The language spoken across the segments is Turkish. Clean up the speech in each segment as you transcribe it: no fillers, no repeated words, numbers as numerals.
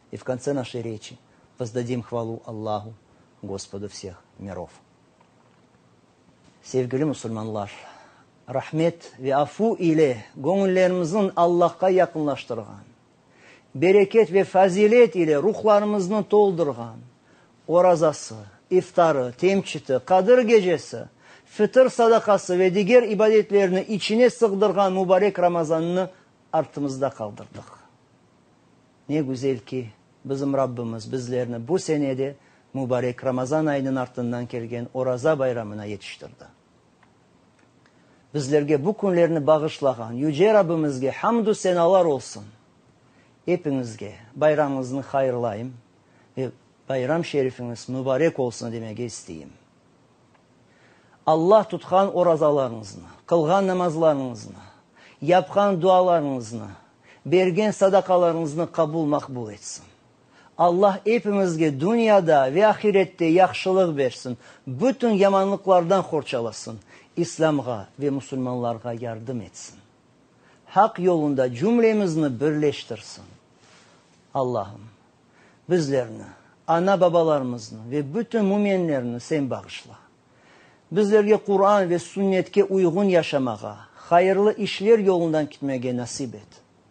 И в конце нашей речи воздадим хвалу Аллаху, Господу всех миров. Sevgili Müslümanlar, rahmet ve afu ile gönüllerimizin Allah'a yakınlaştırgan, bereket ve fazilet ile ruhlarımızın doldurgan, orazası, iftarı, temçiti, Kadir gecesi, fıtır sadakası ve diğer ibadetlerini içine sığdırgan mübarek Ramazan'ını artımızda kaldırdık. Ne güzel ki bizim Rabbimiz bizlerini bu senede mübarek Ramazan ayının ardından gelgen Oraza bayramına yetiştirdi. Bizlerge bu günlerini bağışlagan Yüce Rabbimizge hamdü senalar olsun. Hepinizge bayramınızı hayırlayım ve bayram şerifiniz mübarek olsun demek isteyeyim. Allah tutkan orazalarınızını, kılgan namazlarınızını, yapkan dualarınızını, bergen sadakalarınızını kabul makbul etsin. Allah hepimizge dünyada ve ahirette yaxşılık versin. Bütün yamanlıklardan korçalasın. İslam'a ve Müslümanlara yardım etsin. Hak yolunda cümlemizni birleştirsin. Allah'ım bizlerini, ana babalarımızını ve bütün müminlerini sen bağışla. Bizlerge Kur'an ve sünnetke uygun yaşamağa, hayırlı işler yolundan gitmeye nasip et.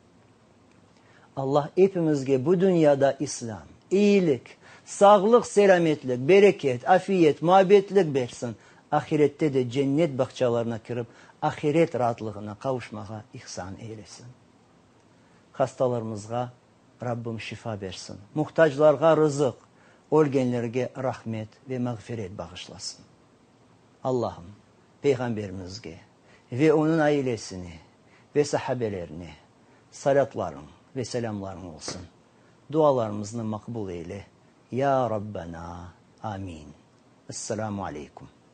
Allah hepimizge bu dünyada İslam, iyilik, sağlık, selametlik, bereket, afiyet, muhabbetlik versin. Ahirette de cennet bahçalarına kirip ahiret rahatlığına kavuşmağa ihsan eylesin. Hastalarımızga Rabbim şifa versin. Muhtaçlarga rızık, ölgenlerge rahmet ve mağfiret bağışlasın. Allah'ım Peygamberimizge ve onun ailesini ve sahabelerini salatların ve selamların olsun. Dualarımızı makbul eyle. Ya Rabbena. Amin. Esselamu Aleyküm.